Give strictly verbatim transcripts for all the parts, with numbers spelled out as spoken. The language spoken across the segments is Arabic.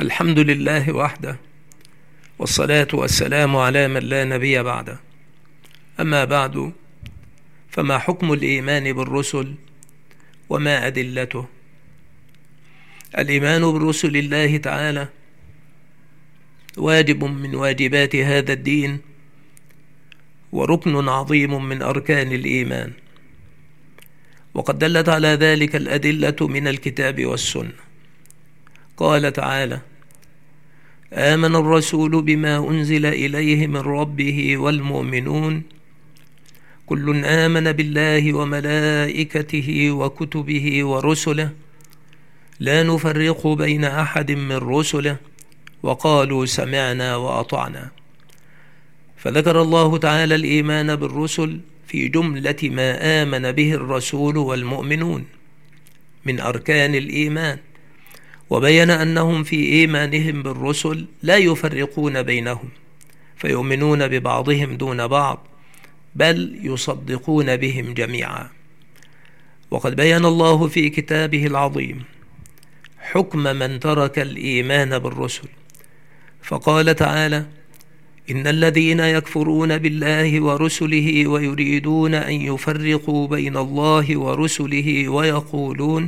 الحمد لله وحده، والصلاة والسلام على من لا نبي بعده. أما بعد، فما حكم الإيمان بالرسل وما أدلته؟ الإيمان برسل الله تعالى واجب من واجبات هذا الدين، وركن عظيم من أركان الإيمان، وقد دلت على ذلك الأدلة من الكتاب والسنة. قال تعالى: آمن الرسول بما أنزل إليه من ربه والمؤمنون كل آمن بالله وملائكته وكتبه ورسله لا نفرق بين أحد من رسله وقالوا سمعنا وأطعنا. فذكر الله تعالى الإيمان بالرسل في جملة ما آمن به الرسول والمؤمنون من أركان الإيمان، وبين أنهم في إيمانهم بالرسل لا يفرقون بينهم، فيؤمنون ببعضهم دون بعض، بل يصدقون بهم جميعا. وقد بين الله في كتابه العظيم حكم من ترك الإيمان بالرسل، فقال تعالى: إن الذين يكفرون بالله ورسله ويريدون أن يفرقوا بين الله ورسله ويقولون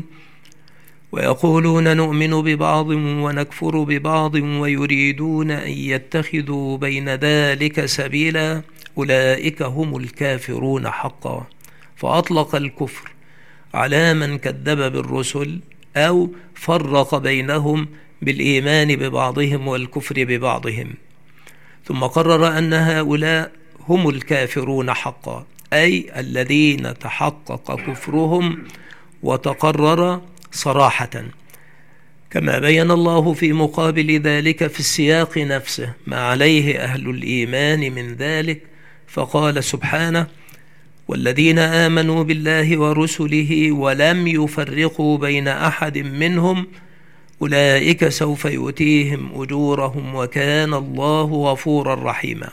ويقولون نؤمن ببعض ونكفر ببعض ويريدون أن يتخذوا بين ذلك سبيلا أولئك هم الكافرون حقا. فأطلق الكفر على من كذب بالرسل أو فرق بينهم بالإيمان ببعضهم والكفر ببعضهم، ثم قرر أن هؤلاء هم الكافرون حقا، أي الذين تحقق كفرهم وتقرر صراحة، كما بين الله في مقابل ذلك في السياق نفسه ما عليه أهل الإيمان من ذلك، فقال سبحانه: والذين آمنوا بالله ورسله ولم يفرقوا بين أحد منهم أولئك سوف يؤتيهم أجورهم وكان الله غفورا رحيما.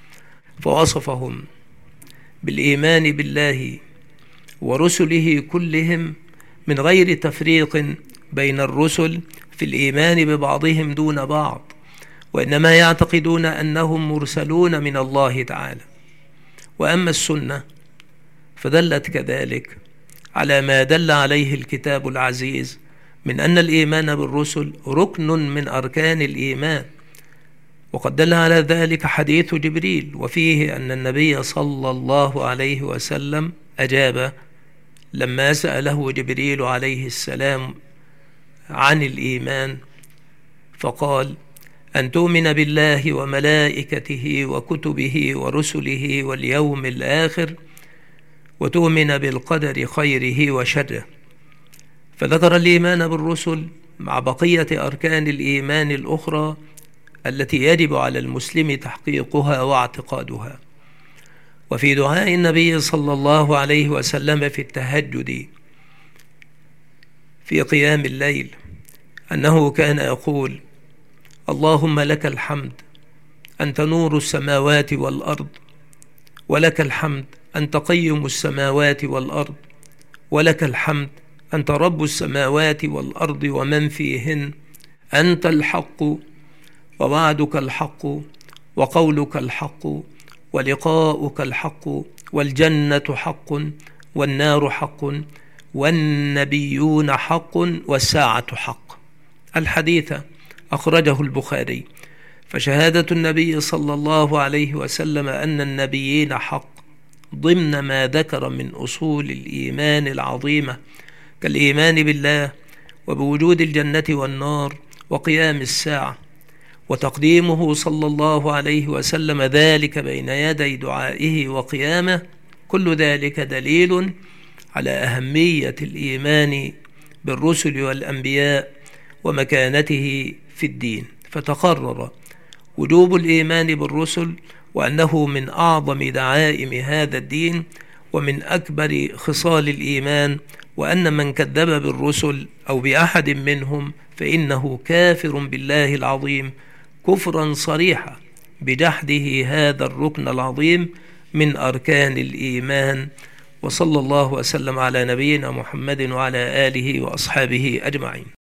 فوصفهم بالإيمان بالله ورسله كلهم من غير تفريق بين الرسل في الإيمان ببعضهم دون بعض، وإنما يعتقدون أنهم مرسلون من الله تعالى. وأما السنة فدلت كذلك على ما دل عليه الكتاب العزيز من أن الإيمان بالرسل ركن من أركان الإيمان، وقد دل على ذلك حديث جبريل، وفيه أن النبي صلى الله عليه وسلم أجاب لما سأله جبريل عليه السلام عن الإيمان، فقال: أن تؤمن بالله وملائكته وكتبه ورسله واليوم الآخر وتؤمن بالقدر خيره وشره. فذكر الإيمان بالرسل مع بقية أركان الإيمان الأخرى التي يجب على المسلم تحقيقها واعتقادها. وفي دعاء النبي صلى الله عليه وسلم في التهجد في قيام الليل أنه كان يقول: اللهم لك الحمد أنت نور السماوات والأرض، ولك الحمد أنت قيم السماوات والأرض، ولك الحمد أنت رب السماوات والأرض ومن فيهن، أنت الحق ووعدك الحق وقولك الحق ولقاؤك الحق والجنة حق والنار حق والنبيون حق والساعة حق. الحديث أخرجه البخاري. فشهادة النبي صلى الله عليه وسلم أن النبيين حق ضمن ما ذكر من أصول الإيمان العظيمة كالإيمان بالله وبوجود الجنة والنار وقيام الساعة، وتقديمه صلى الله عليه وسلم ذلك بين يدي دعائه وقيامه، كل ذلك دليل على أهمية الإيمان بالرسل والأنبياء ومكانته في الدين. فتقرر وجوب الإيمان بالرسل، وأنه من أعظم دعائم هذا الدين ومن أكبر خصال الإيمان، وأن من كذب بالرسل أو بأحد منهم فإنه كافر بالله العظيم كفرا صريحا بجحده هذا الركن العظيم من أركان الإيمان. وصلى الله وسلم على نبينا محمد وعلى آله وأصحابه أجمعين.